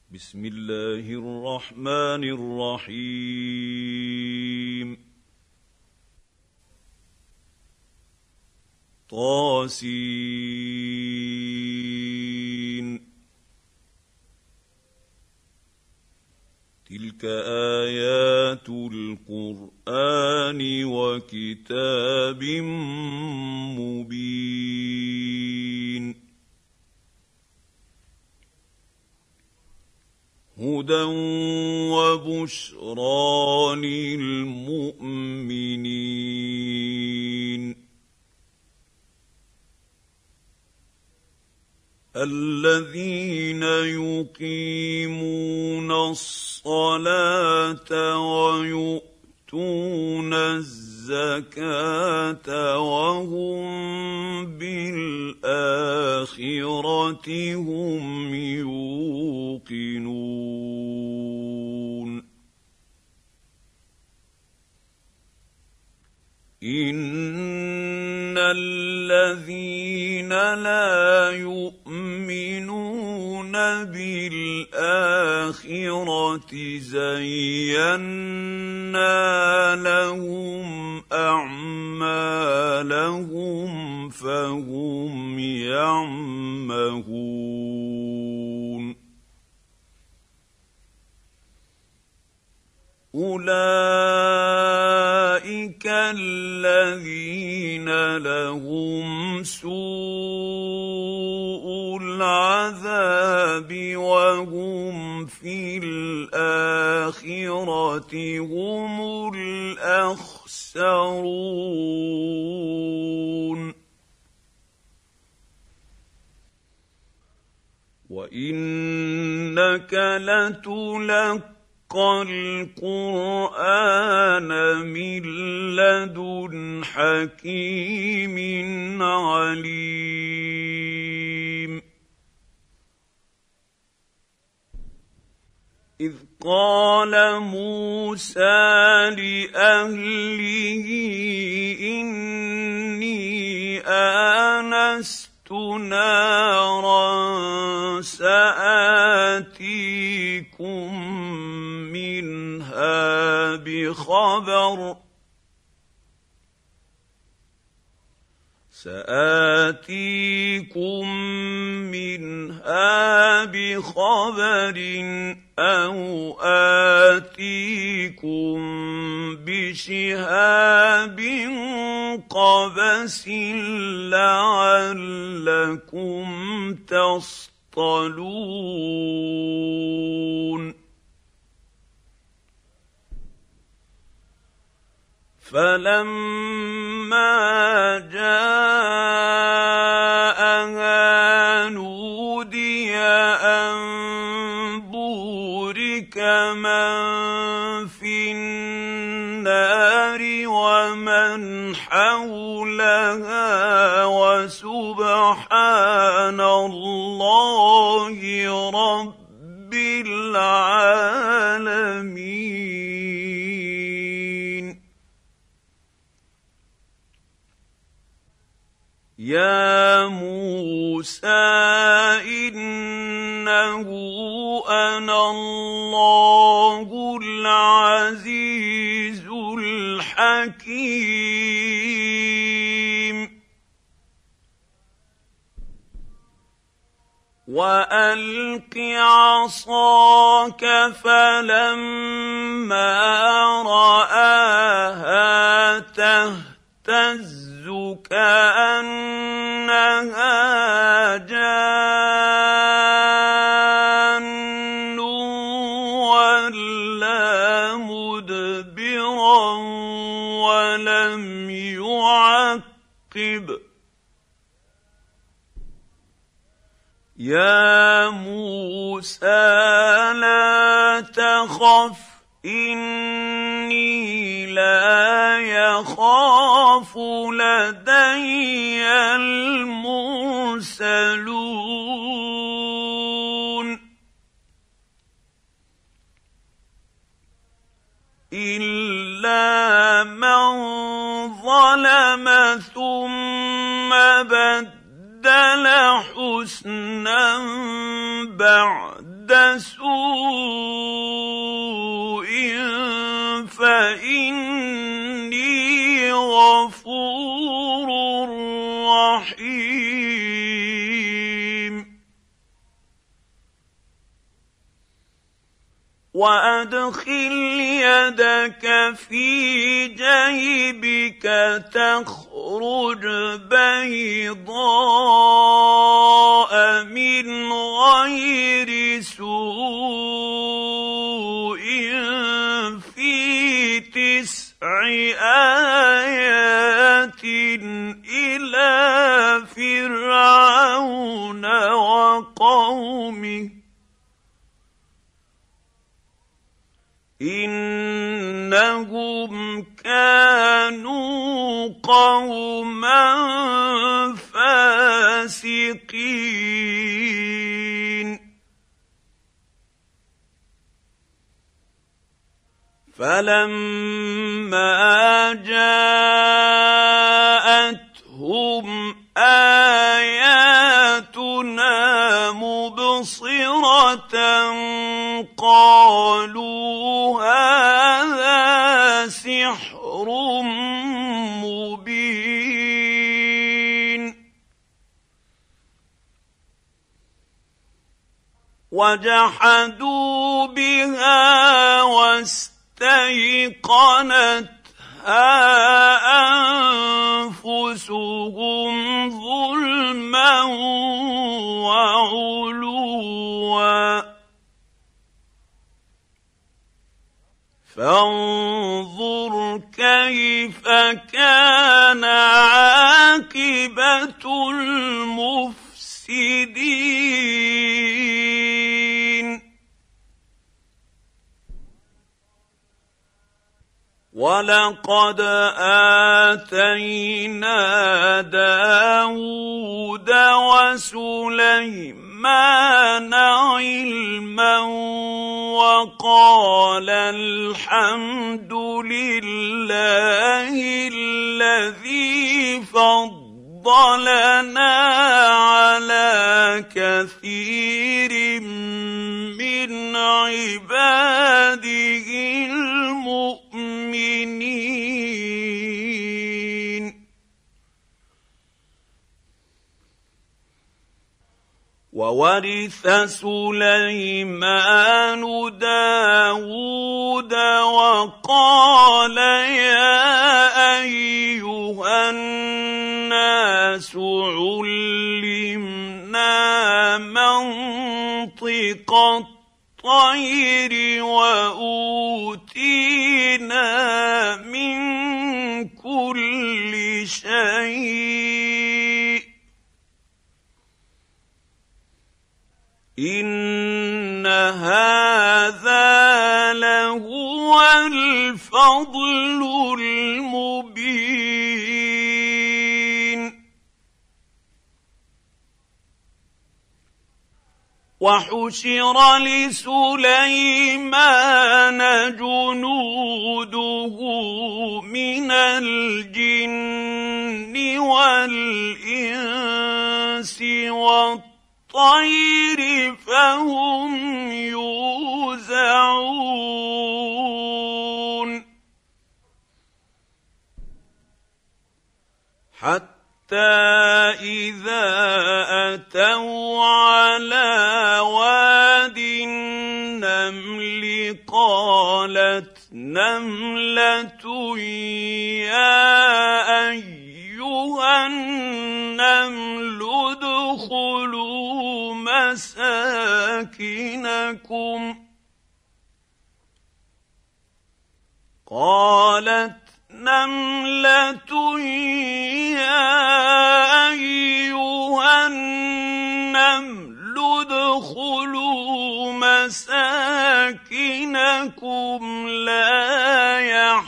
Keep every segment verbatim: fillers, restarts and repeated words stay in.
بسم الله الرحمن الرحيم طاسين تلك آيات القرآن وكتاب مبين هدى وبشرى للمؤمنين الذين يقيمون الصلاة ويؤتون الزكاة وهم بالآخرة هم يوقنون إن الذين لا يؤمنون بالآخرة زينا لهم أعمالهم فهم يعمهون أولئك الذين لهم سوء العذاب وهم في الآخرة هم الأخسرون وإنك لتلقى القرآن من لدن حكيم عليم إذ قال موسى لأهله إني آنست نارا سآتيكم منها بخبر سآتيكم منها بخبر أو آتيكم بشهاب قبس لعلكم تصطلون فلما جاءها نودي أن بورك من في النار ومن حولها وسبحان الله رب العالمين يا موسى إنه أنا الله العزيز الحكيم وألق عصاك فلما رآها تهتز كأنها جان ولا مدبرا ولم يعقب يا موسى لا تخف إني لا يخاف لدي المرسلون إلا من ظلم ثم بدل حسنا بعد سوء فإني غفور رحيم وأدخل يدك في جيبك تخرج بيضاء من غير سوء في تسع آيات إلى فرعون وقومه إنهم كانوا قوما فاسقين فلما جاءتهم آياتنا مبصرة قالوا هذا سحر مبين وجحدوا بها واستيقنتها أنفسهم ظلما وعلوا فانظر كيف كان عاقبة المفسدين ولقد آتينا داود وسليمان علما وقال الحمد لله الذي فضلنا على كثير من عباده المؤمنين وورث سليمان داود وقال يا أيها الناس علمنا منطق الطير وأوتينا من كل شيء إن هذا لهو الفضل المبين وحشر لسليمان جنوده من الجن والإنس والطير فهم يوزعون حتى إذا أتوا على واد النمل قالت نملة يا أيها النمل ادخلوا مساكنكم قالت نملة يا أيها النمل ادخلوا مساكنكم لا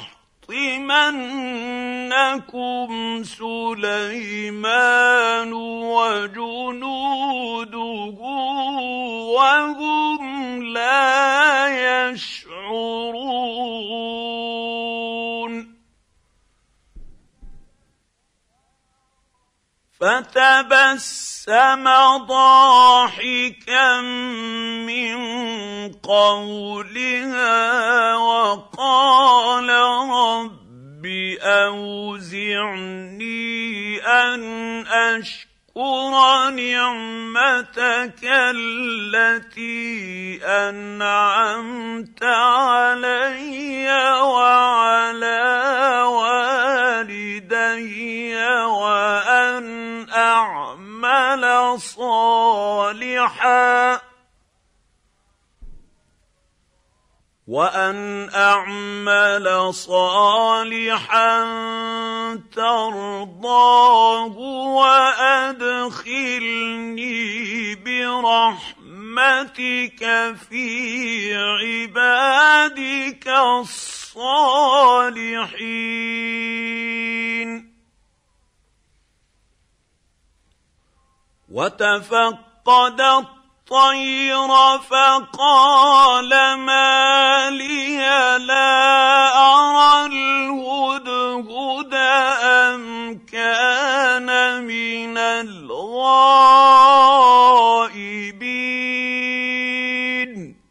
يحطمنكم سليمان وجنوده وهم لا يشعرون فتبسم تبسم ضاحكا من قولها وقال رب أوزعني أن أشكر نعمتك التي أنعمت علي وعلى والدي وأن أعمل صالحا وأن أعمل صالحا ترضاه وأدخلني برحمتك في عبادك الصالحين. وتفقد الطير فقال ما لي لا أرى الهدهد أم كان من الغائبين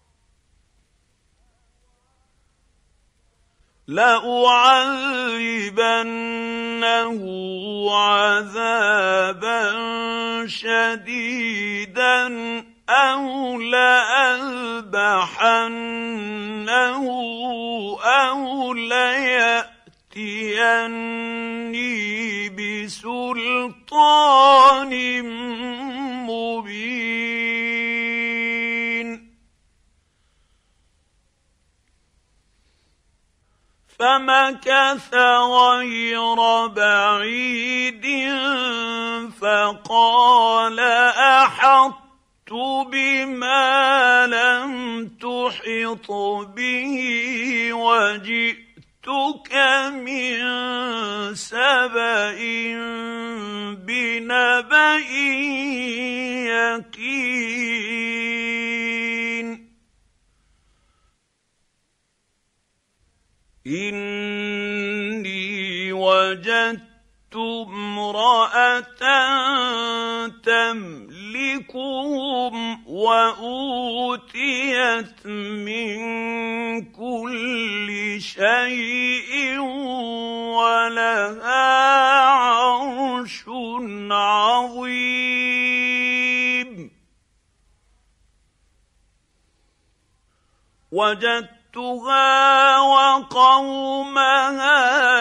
لأعذبنه عذابا شديدا أو لأذبحنه أو ليأتيني بسلطان مبين. فمكث غير بعيد فقال أحطت بما لم تحط به وجئتك من سبأ بنبأ يقين. إني وجدت امرأة تملكهم وأوتيت من كل شيء ولها عرش عظيم. وجدت وقومها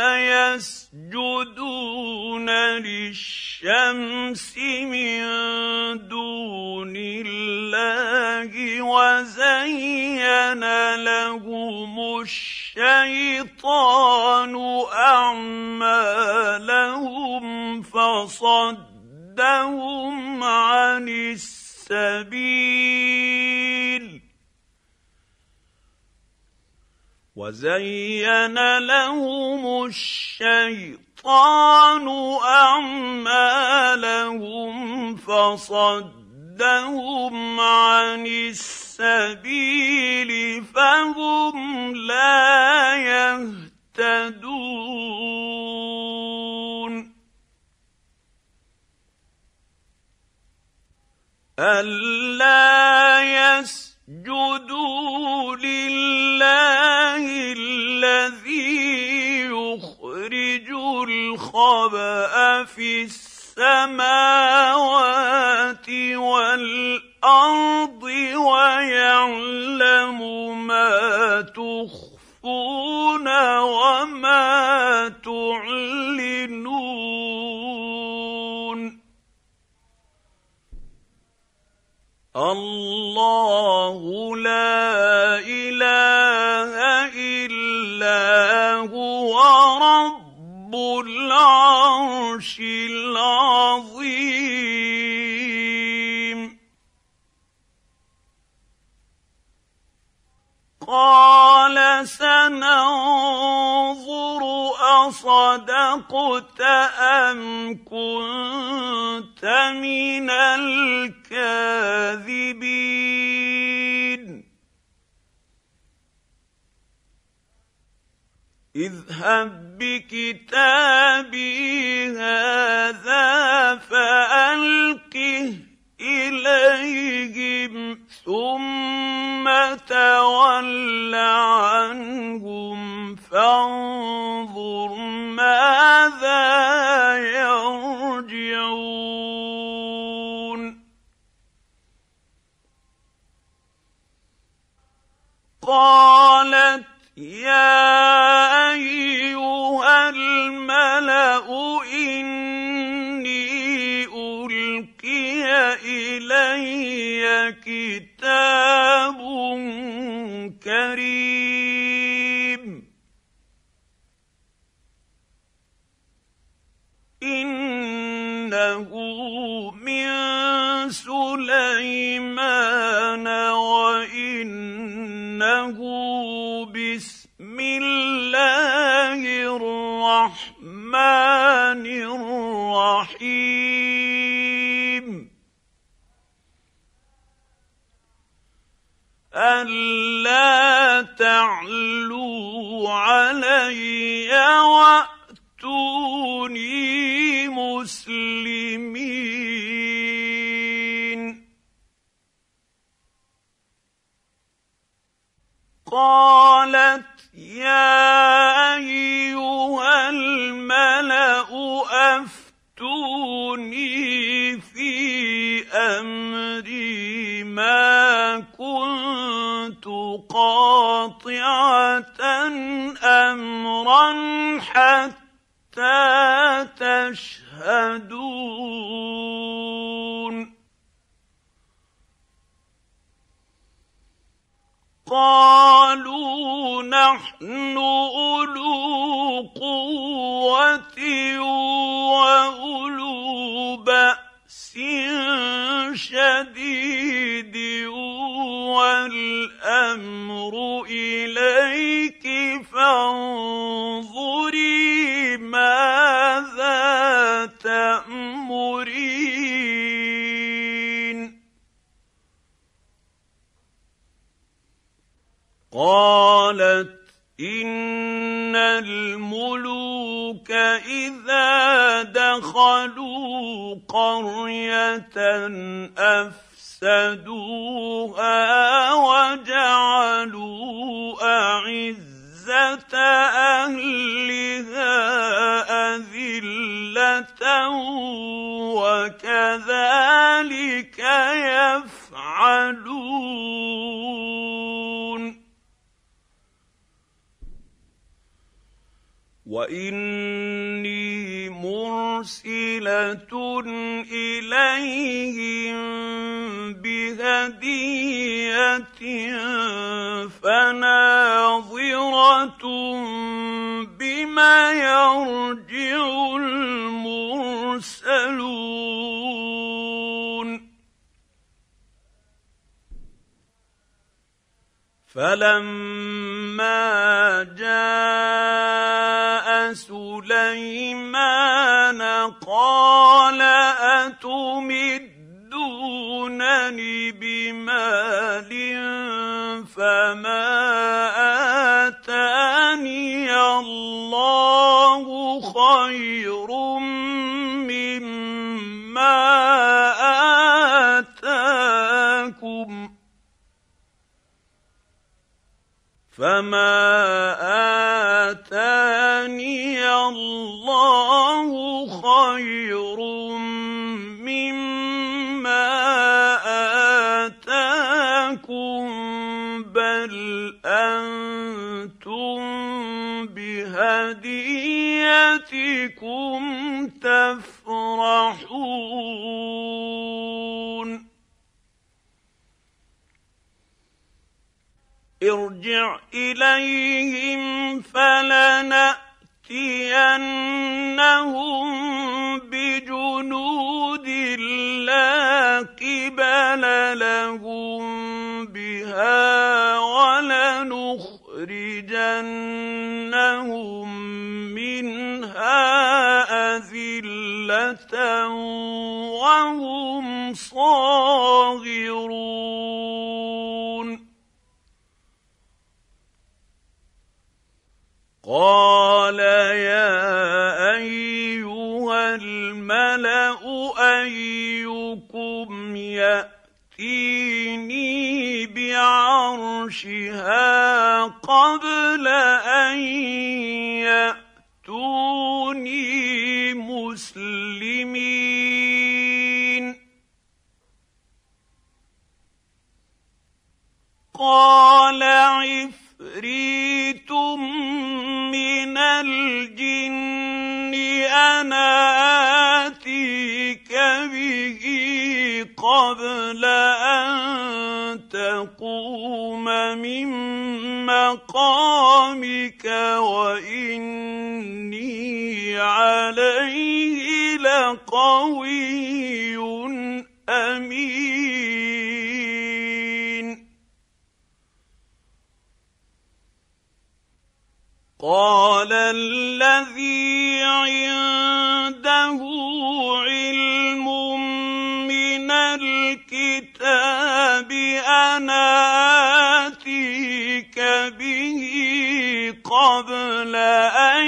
يسجدون للشمس من دون الله وزين لهم الشيطان أعمالهم فصدهم عن السبيل وزين لهم الشيطان أعمالهم فصدهم عن السبيل فهم لا يهتدون. ألا يسجدوا لله الذي يخرج الخبأ في السماوات والأرض ويعلم ما تخفون وما تعلنون. الله لا إله إلا هو رب العرش العظيم. قال سننظر أصدقت أم كنت من الكاذبين. اذهب بكتابي هذا فألقه إليهم ثم تول عنهم فانظر ماذا يرجعون. قالت يا أيها الملأ إني ألقي إلي كتاب كريم إنه من سليمان وإنه بسم الله الرحمن الرحيم ألا تعلوا علي وأتوني مسلمين. قالت يا أيها الملأ أفتوني في أمري ما كنت قاطعة أمرا حتى تشهدون. قالوا نحن أولو قوة وأولو بأس شديد والأمر إليك فانظري ماذا تأمرين. قالت إن الملوك إذا دخلوا قرية أفسدوها وجعلوا أعزة أهلها أذلة وكذلك يفعلون. وإني مرسلة إليهم بهدية فناظرة بما يرجع المرسلون. فلما جاء سليمان قال أتمدونني بمال فما آتاني الله خير مما آتاكم فما آتاني الله خير مما آتاكم بل أنتم بهديتكم تفرحون. ارجع إليهم فلنأتينهم بجنود لا قبل لهم بها ولنخرجنهم منها أذلة وهم صاغرون. قال يأتيني بعرشها قبل أن يأتوني مسلمين قال عفريت من الجن أنا آتيك به قبل أن تقوم من مقامك وإني عليه لقوي أمين قال الذي عنده علم من الكتاب أنا آتيك به قبل أن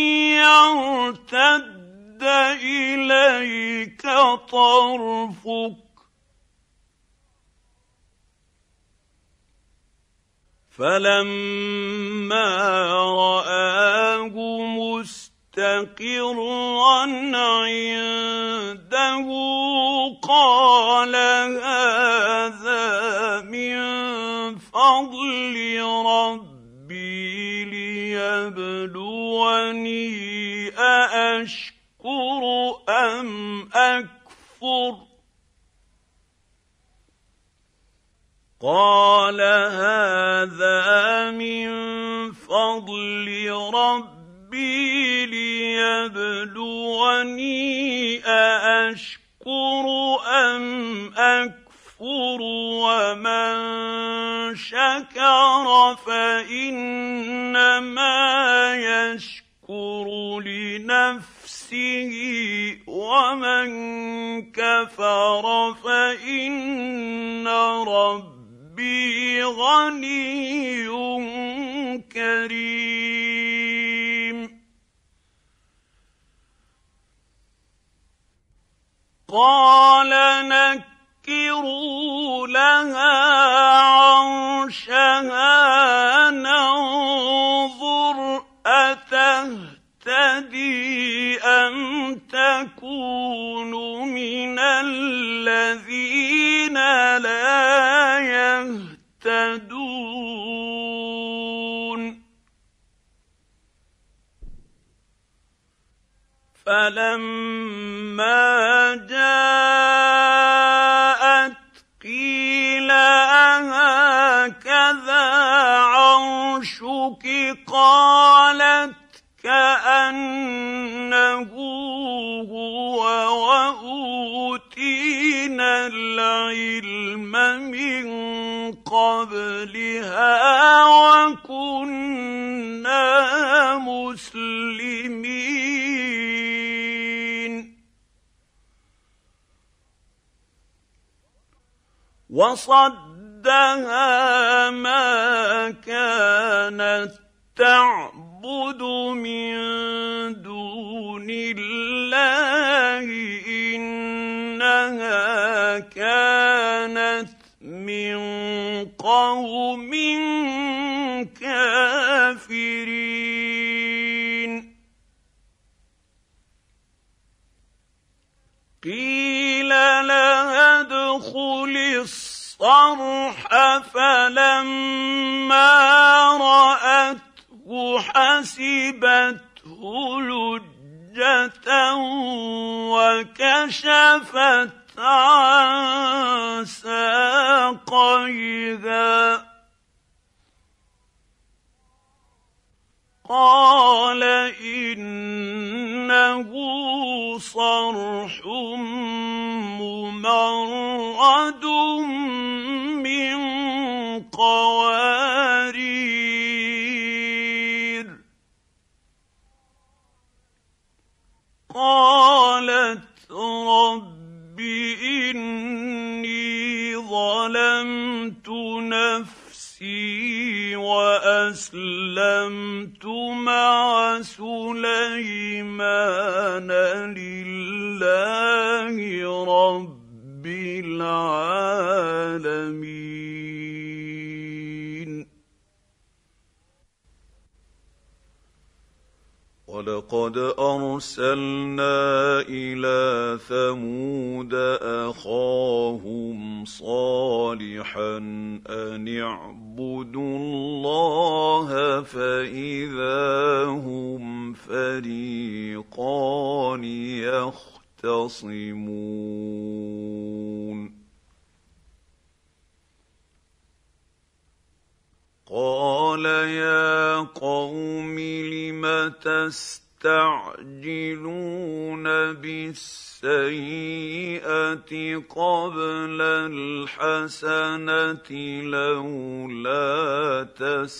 يرتد إليك طرفك فلما رآه مستقرا عنده قال هذا من فضل ربي ليبلوني أأشكر أم أكفر قال هذا من فضل ربي ليبلوني أأشكر أم أكفر ومن شكر فإنما يشكر لنفسه ومن كفر فإن ربي ربي غني كريم قال نكروا لها عرشها ننظر أتهتدي أم تكون من الذين لا يهتدون فلما جاءت قيل أهكذا عرشك قالت كأنه هو وأوتينا العلم من قبلها وكنا مسلمين وصدها ما كانت تعبد من دون الله إنها كانت من قوم كافرين قيل لها ادخل الصرح فلما رأته حسبته لجة وكشفت عن ساقيها قال إنه صرح ممرد من قوارير قالت رب إني ظلمت نفسي وأسلمت مع سليمان لله رب العالمين العالمين. وَلَقَدْ أَرْسَلْنَا إِلَىٰ ثَمُودَ أَخَاهُمْ صَالِحًا أَنِ اعْبُدُوا اللَّهَ فَإِذَا هُمْ فَرِيقَانِ يَخْتَصِمُونَ قَالَ يَا قَوْمِ لِمَ تَسْتَعْجِلُونَ بِالسَّيِّئَةِ قَبْلَ الْحَسَنَةِ لَوْلَا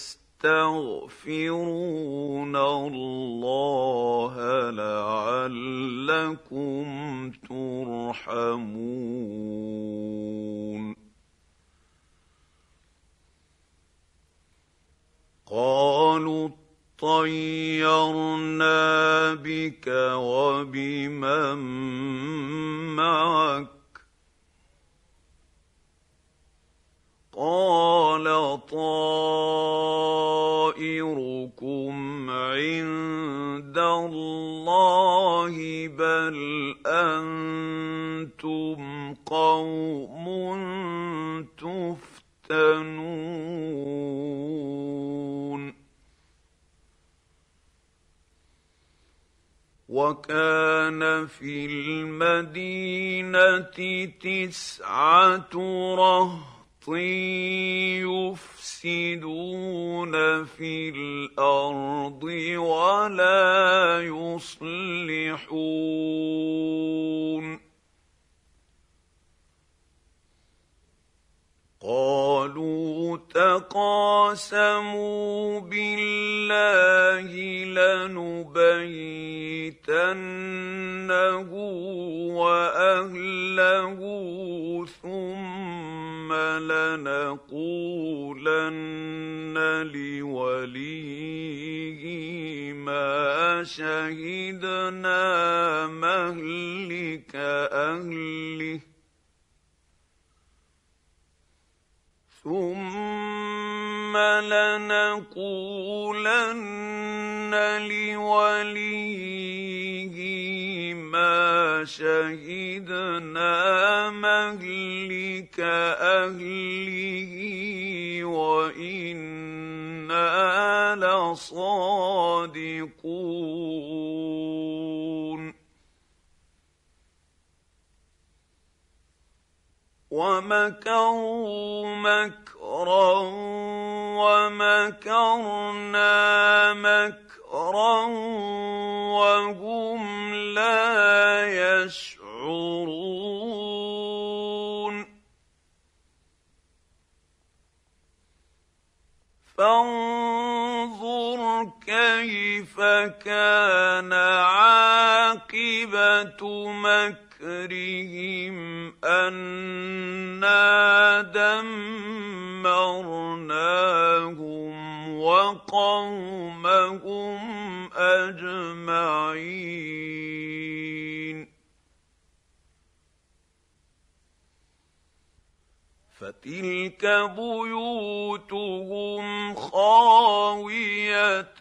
تَسْتَغْفِرُونَ اللَّهَ لَعَلَّكُمْ تُرْحَمُونَ قَالُوا اطَّيَّرْنَا بِكَ وَبِمَن مَّعَكَ ۚ قَالَ طَائِرُكُمْ عِندَ اللَّهِ بَلْ أَنتُمْ قَوْمٌ تُفْتَنُونَ وَكَانَ فِي الْمَدِينَةِ تِسْعَةُ رَهْطٍ يُفْسِدُونَ فِي الْأَرْضِ وَلَا يُصْلِحُونَ قَالُوا تَقَاسَمُوا بِاللَّهِ لَنُبَيِّتَنَّهُ وَأَهْلَهُ ثُمَّ لَنَقُولَنَّ لِوَلِيِّهِ مَا شَهِدْنَا مَهْلِكَ أَهْلِهِ ثُمَّ لَنَقُولَنَّ لِوَلِيِّهِ مَا شَهِدْنَا مَهْلِكَ أَهْلِهِ وَإِنَّا لَصَادِقُونَ وَمَكَرُوا مَكْرًا وَمَكَرْنَا مَكْرًا وَهُمْ لَا يَشْعُرُونَ فَانظُرْ كَيْفَ كَانَ عَاقِبَةُ مَكْرِهِمْ أَنَّا دَمَّرْنَاهُمْ وَقَوْمَهُمْ أَجْمَعِينَ فَتِلْكَ بُيُوتُهُمْ خَاوِيَةً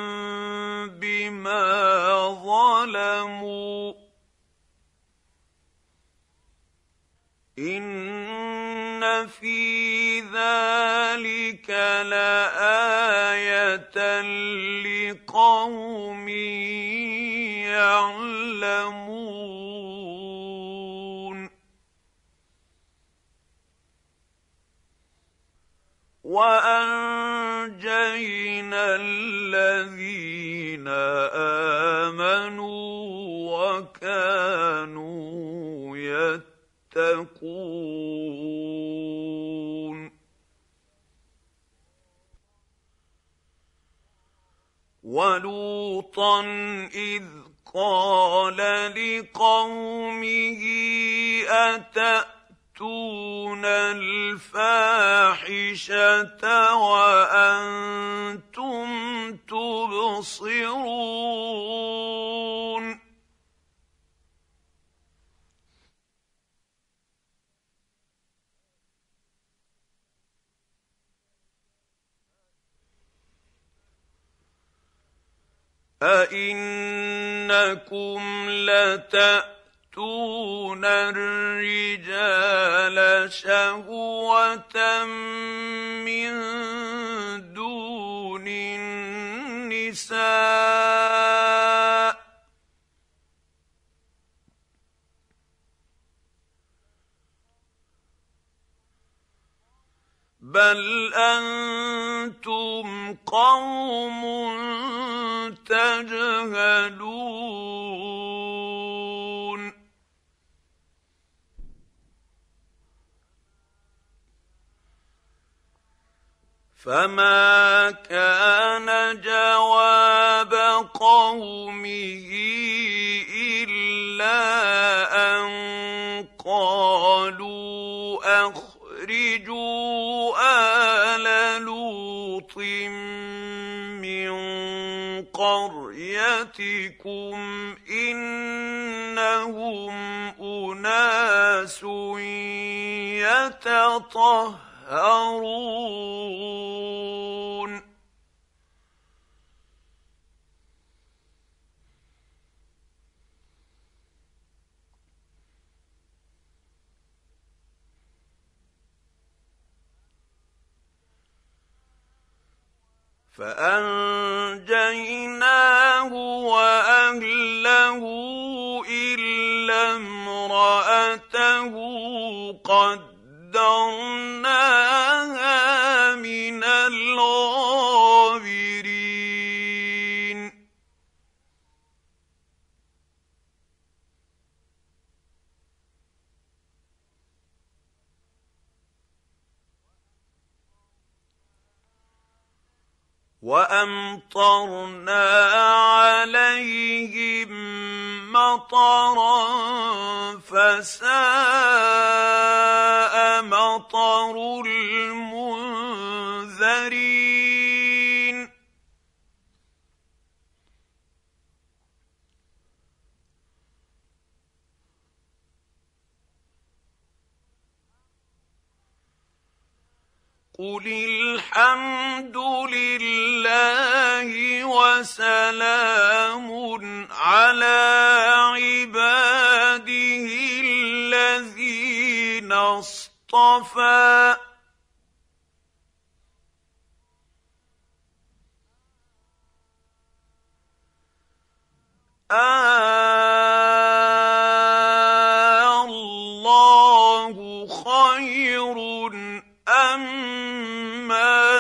بِمَا ظَلَمُوا ۗ إِنَّ فِي ذَلِكَ لَآيَةً لِقَوْمٍ يَعْلَمُونَ وَأَنجَيْنَا الَّذِينَ آمَنُوا وَكَانُوا يَتَّقُونَ وَلُوطًا إِذْ قَالَ لِقَوْمِهِ أَتَأْتُونَ الْفَاحِشَةَ وَأَنتُمْ تُبْصِرُونَ أئنكم لتأتون الرجال شهوة من دون النساء بل أنتم قوم تجهلون فما كان جواب قومه إلا أن قالوا أخرجوا آل لوط من قريتكم إنهم أناس يتطهرون فأنجيناه وأهله إلا امرأته قدرناها من الغابرين وأمطرنا عليهم مطرا فساء مطر المنذرين قل الحمد لله وسلام على عباده الذين اصطفى آه الله خير أما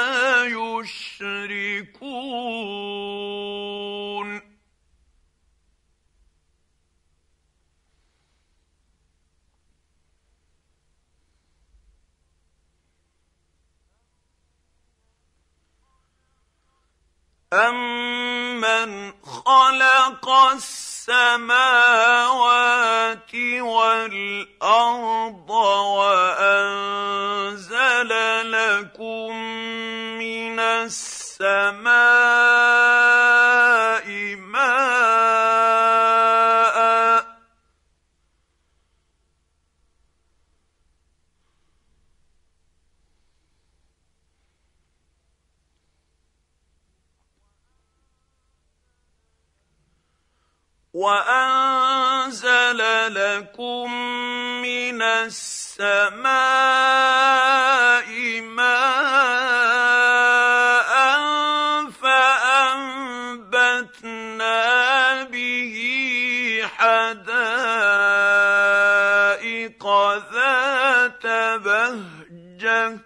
يشركون أَمَّنْ خَلَقَ السَّمَاوَاتِ وَالْأَرْضَ وَأَنزَلَ لَكُم مِّنَ السَّمَاءِ مَاءً وَأَنزَلَ لَكُم مِّنَ السَّمَاءِ مَاءً فَأَنبَتْنَا بِهِ حَدَائِقَ ذَاتَ بَهْجَةٍ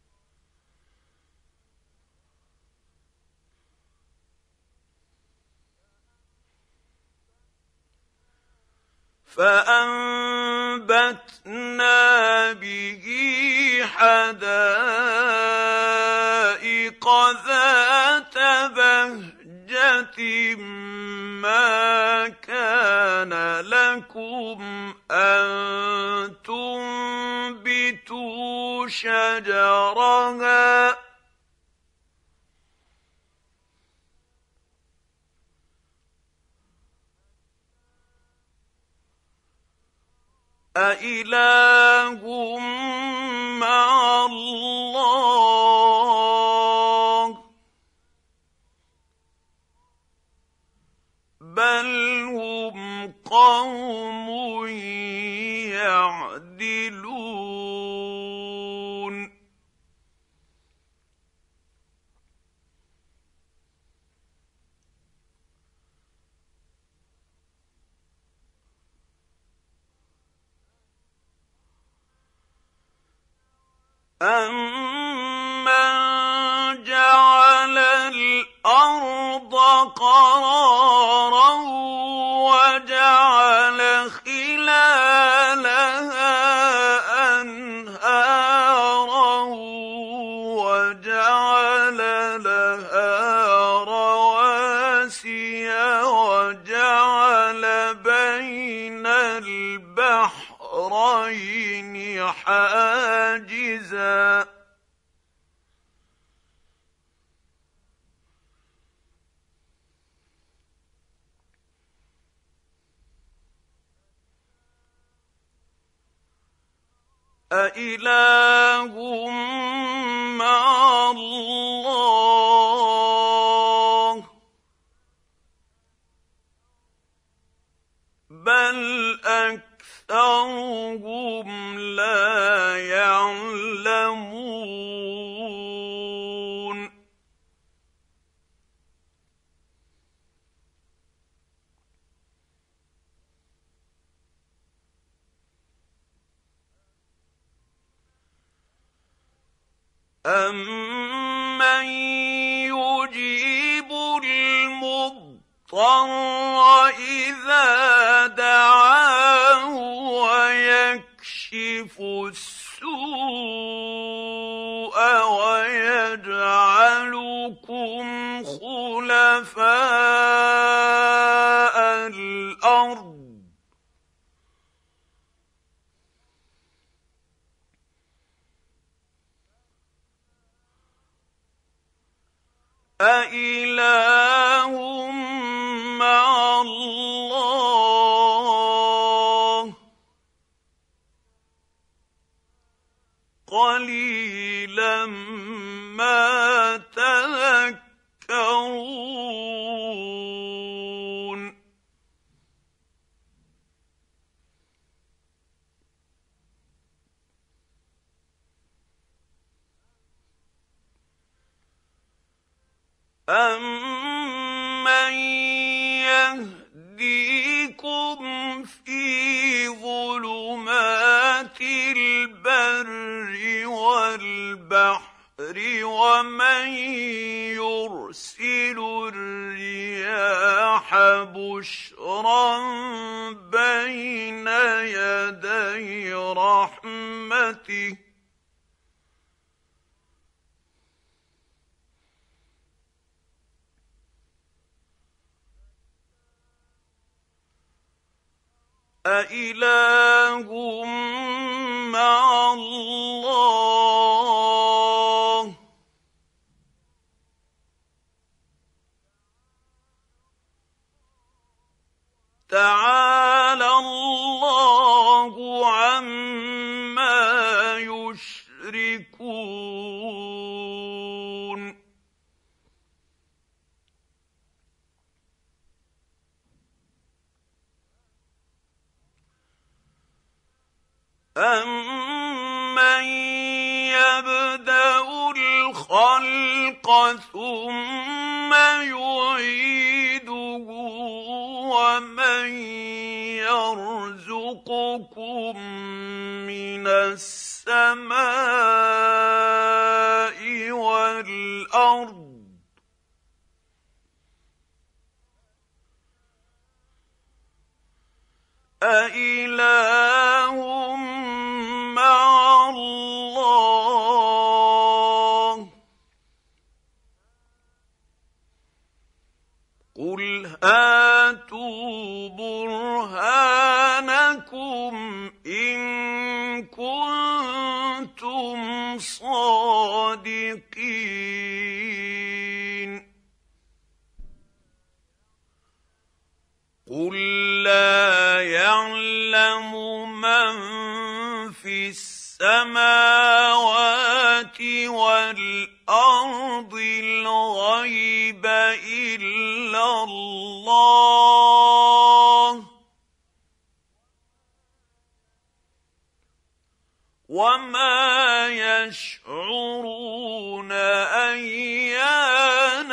فَأَنبَتْنَا بِهِ حَدَائِقَ ذَاتَ بَهْجَةٍ مَّا كَانَ لَكُمْ أَن تُنبِتُوا شَجَرَهَا أَإِلَٰهٌ مَّعَ اللَّهِ ۚ يعقلون أَمَّن جَعَلَ الْأَرْضَ قَرَارًا وَجَعَلَ خِلَالَهَا أَنْهَارًا وَجَعَلَ لَهَا رَوَاسِيَ وَجَعَلَ بَيْنَ الْبَحْرَيْنِ حَاجِزًا أَإِلَٰهٌ مَّعَ اللَّهِ ۚ بَلْ أَكْثَرُهُمْ لَا يَعْلَمُونَ أَمَّن يُجِيبُ الْمُضْطَرَّ إِذَا دَعَاهُ وَيَكْشِفُ السُّوءَ وَيَجْعَلُكُمْ خُلَفَاءَ الْأَرْضِ أَإِلَٰهٌ مَّعَ اللَّهِ ۚ قَلِيلًا مَّا تَذَكَّرُونَ أَمَّن يَهْدِيكُمْ فِي ظُلُمَاتِ الْبَرِّ وَالْبَحْرِ وَمَن يُرْسِلُ الرِّيَاحَ بُشْرًا بَيْنَ يَدَيْ رَحْمَتِهِ أَإِلَٰهٌ مَّعَ اللَّهِ ۚ تَعَالَى اللَّهُ عَمَّا يُشْرِكُونَ أَمَّن يَبْدَأُ الْخَلْقَ ثُمَّ يُعِيدُهُ وَمَن يَرْزُقُكُم مِّنَ السَّمَاءِ وَالْأَرْضِ أَإِلَٰهٌ مَّعَ اللَّهِ ۚ قُلْ هَاتُوا بُرْهَانَكُمْ إِن كُنتُمْ صَادِقِينَ قُل لَّا يَعْلَمُ مَن فِي السَّمَاوَاتِ وَالْأَرْضِ الْغَيْبَ إِلَّا اللَّهُ ۚ وما يشعرون أيان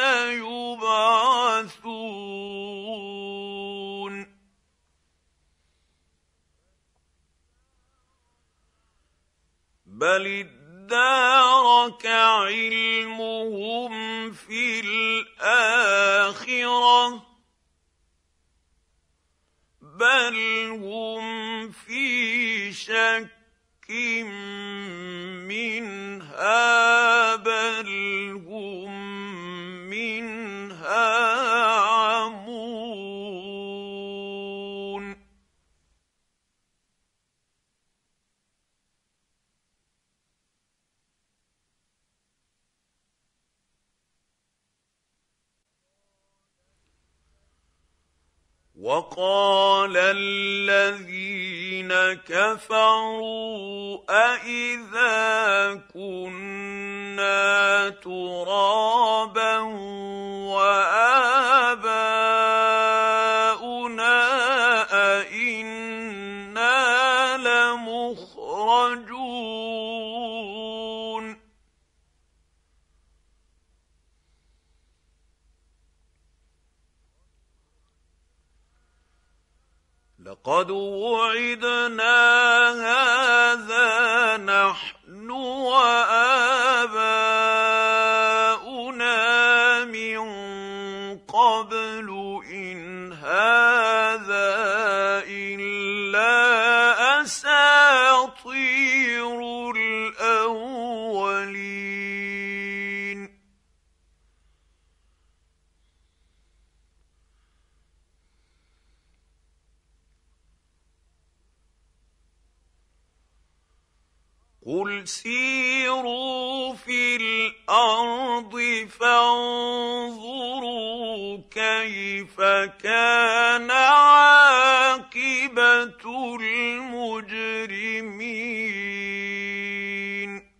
يبعثون بل ادارك علمهم في الآخرة بل هم في شك منها بل هم منها عمون وقال الذين كفروا أإذا كنا ترابا وآباؤنا أإنا لمخرجون لقد وعدنا هذا نحن وآباؤنا من قبل إن هذا إلا أساطير الأولين قل سيروا في الأرض فانظروا كيف كان عاقبة المجرمين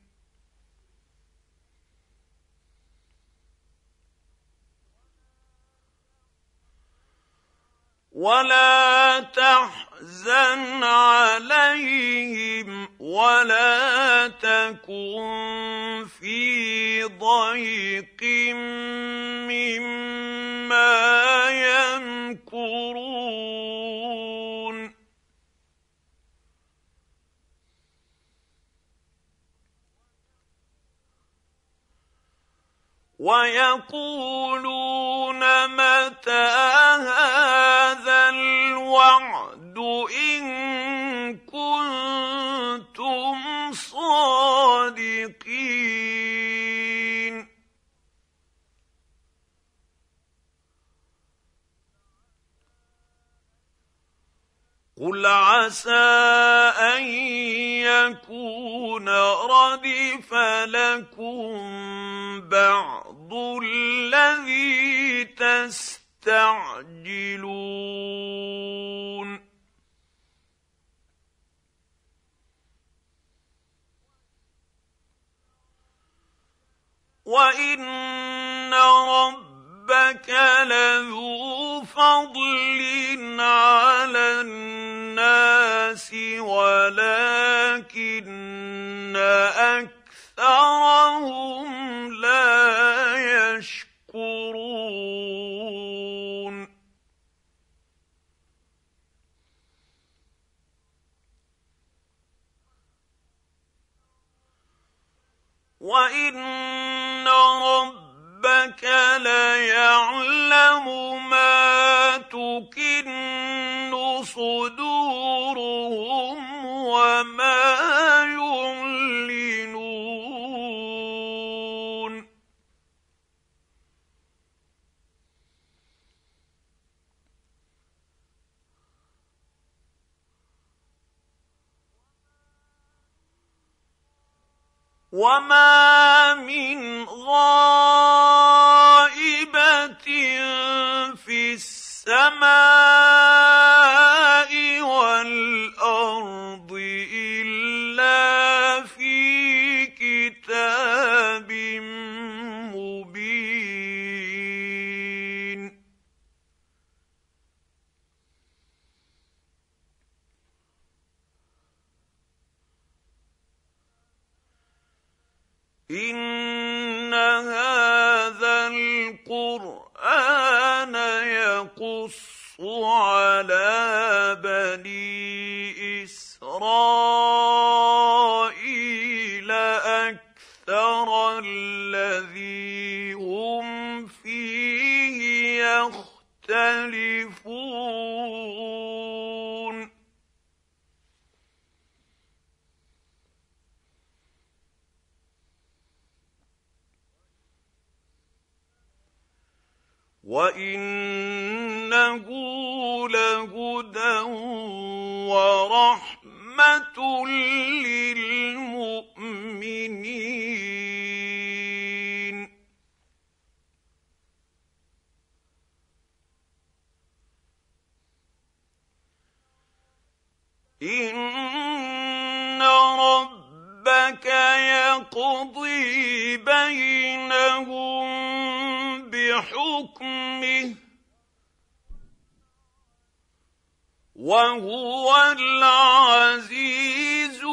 ولا تحزن عليهم ولا تكن في ضيق مما يمكرون ويقولون متى هذا الوعد إن كنتم صادقين قل عسى أن يكون ردف لكم بعض الذي تستعجلون وإن ربك لذو فضل على الناس ولكن أكثرهم لا يشكرون وإن ربك ليعلم ما تكن صدورهم وما يعلنون وما من غائبة في السماء والأرض إلا في كتاب مبين إن هذا القرآن يقص على بني إسرائيل أكثر الذي هم فيه يختلفون وإنه لهدى ورحمة للمؤمنين إن ربك يقضي بينهم بحكمه وهو العزيز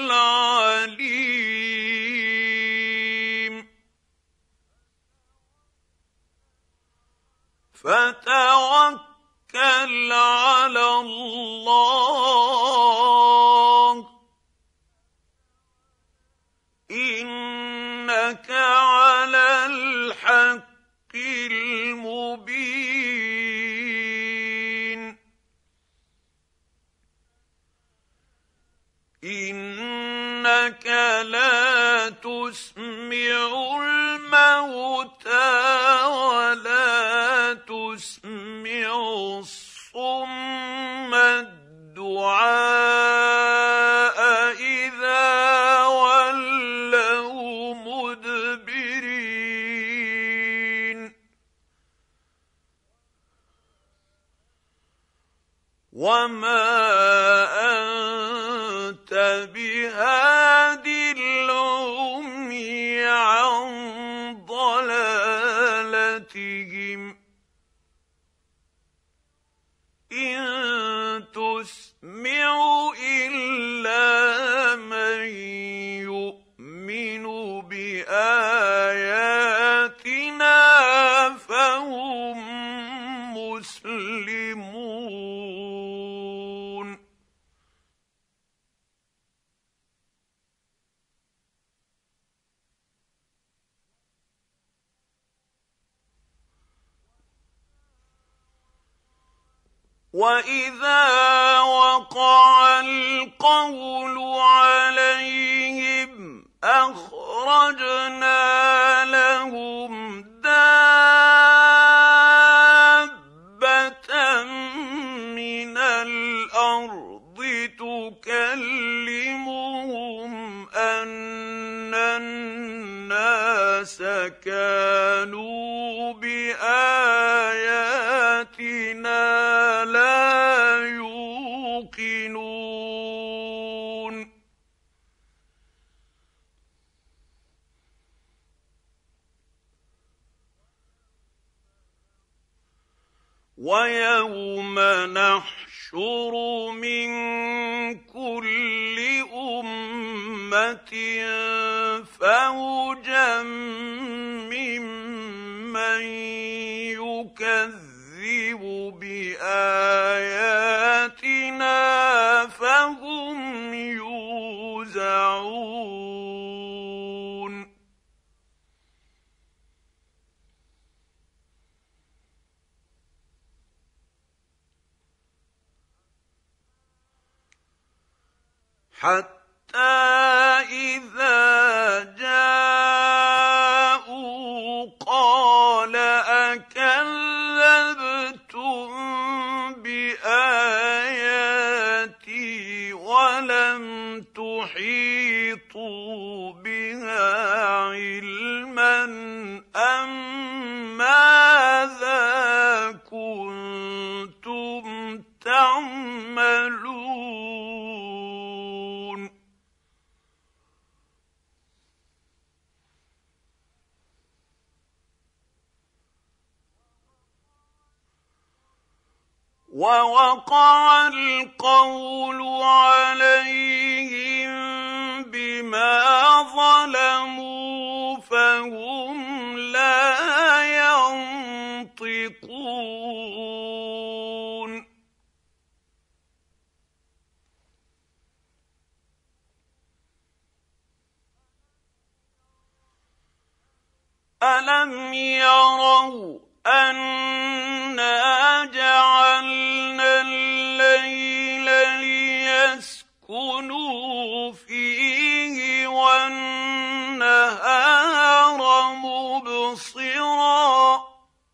العليم فتوكل على الله إنك على الحق المبين إنك لا تسمع الموتى ولا تسمع الصم الدعاء إذا ولوا مدبرين وما أنت بهاد العمي عن ضلالتهم إن تسمع إلا من يؤمن بآياتنا فهم مسلمون وإذا وقع القول عليهم أخرجنا لهم دابة من الأرض تكلمهم أن الناس كانوا بآياتنا لا يوقنون ويوم نحشر من كل أمة فوجا ممن يكذب بآياتنا فهم يوزعون حتى إذا جاءوا قال أكذبتم بآياتي ولم تحيطوا بها علما أم ماذا كنتم تعملون ووقع القول عليهم بما ظلموا ألم يروا أنا جعلنا الليل ليسكنوا فيه والنهار مبصرا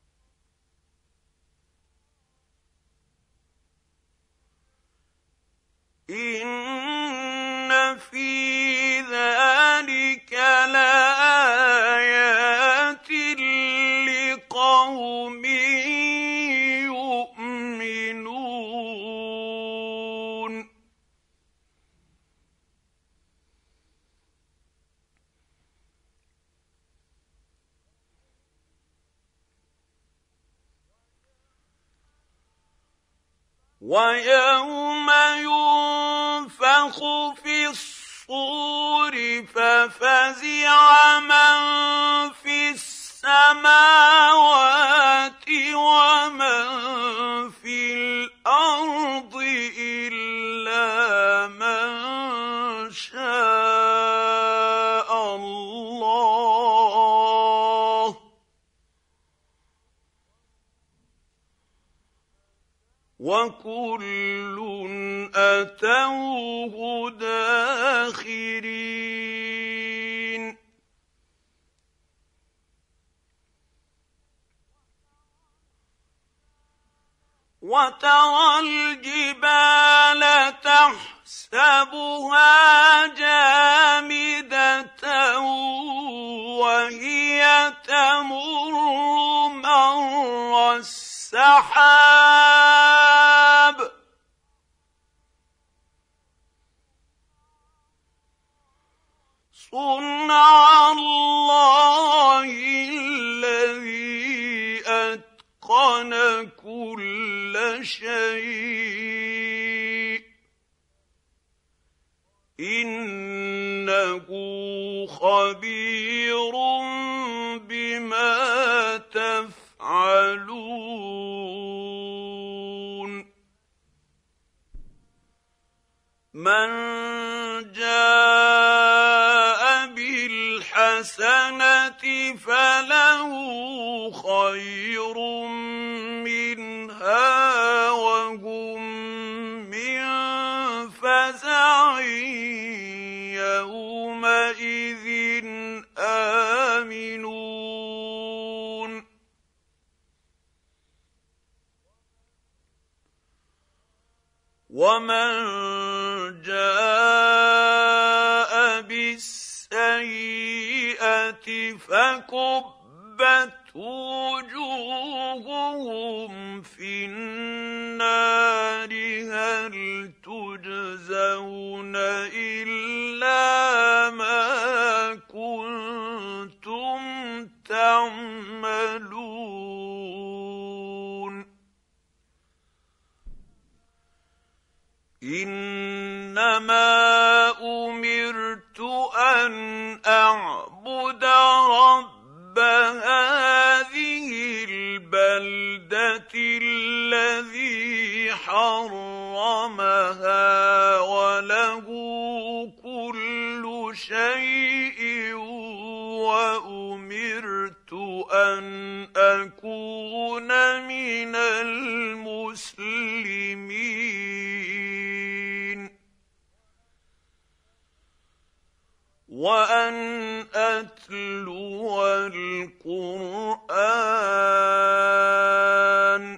إن في ذلك لآيات لقوم يؤمنون ويوم ينفخ في الصور ففزع من في السماوات ومن في الأرض إلا من شاء الله وكل أتوه داخرين وترى الجبال تحسبها جامدة وهي تمر مر السحاب صنع الله الذي أتقن كل شيء إنه خبير بما تفعلون من جاء بالحسنة فله خير منها وهم من فزع يومئذ آمنون ومن جاء بالسيئة فكبت وجوههم في النار هل تجزون إلا ما كنتم تعملون إنما أمرت أن أعبد رب هذه البلدة الذي حرمها وله كل شيء وأمرت أن أكون من المسلمين وأن أتلو القرآن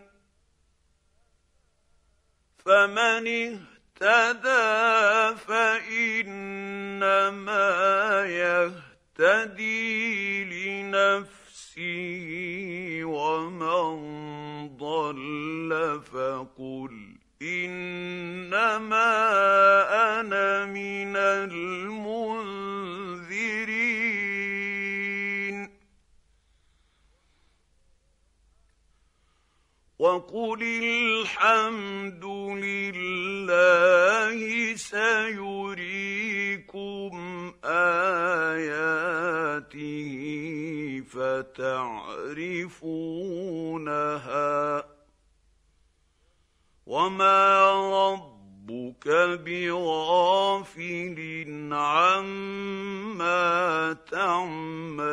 فمن اهتدى فإنما يهتدي لنفسه ومن ضل فقل إنما أنا من المنذرين وقل الحمد لله سيريكم آياته فتعرفونها وما ربك بغافل عما تعملون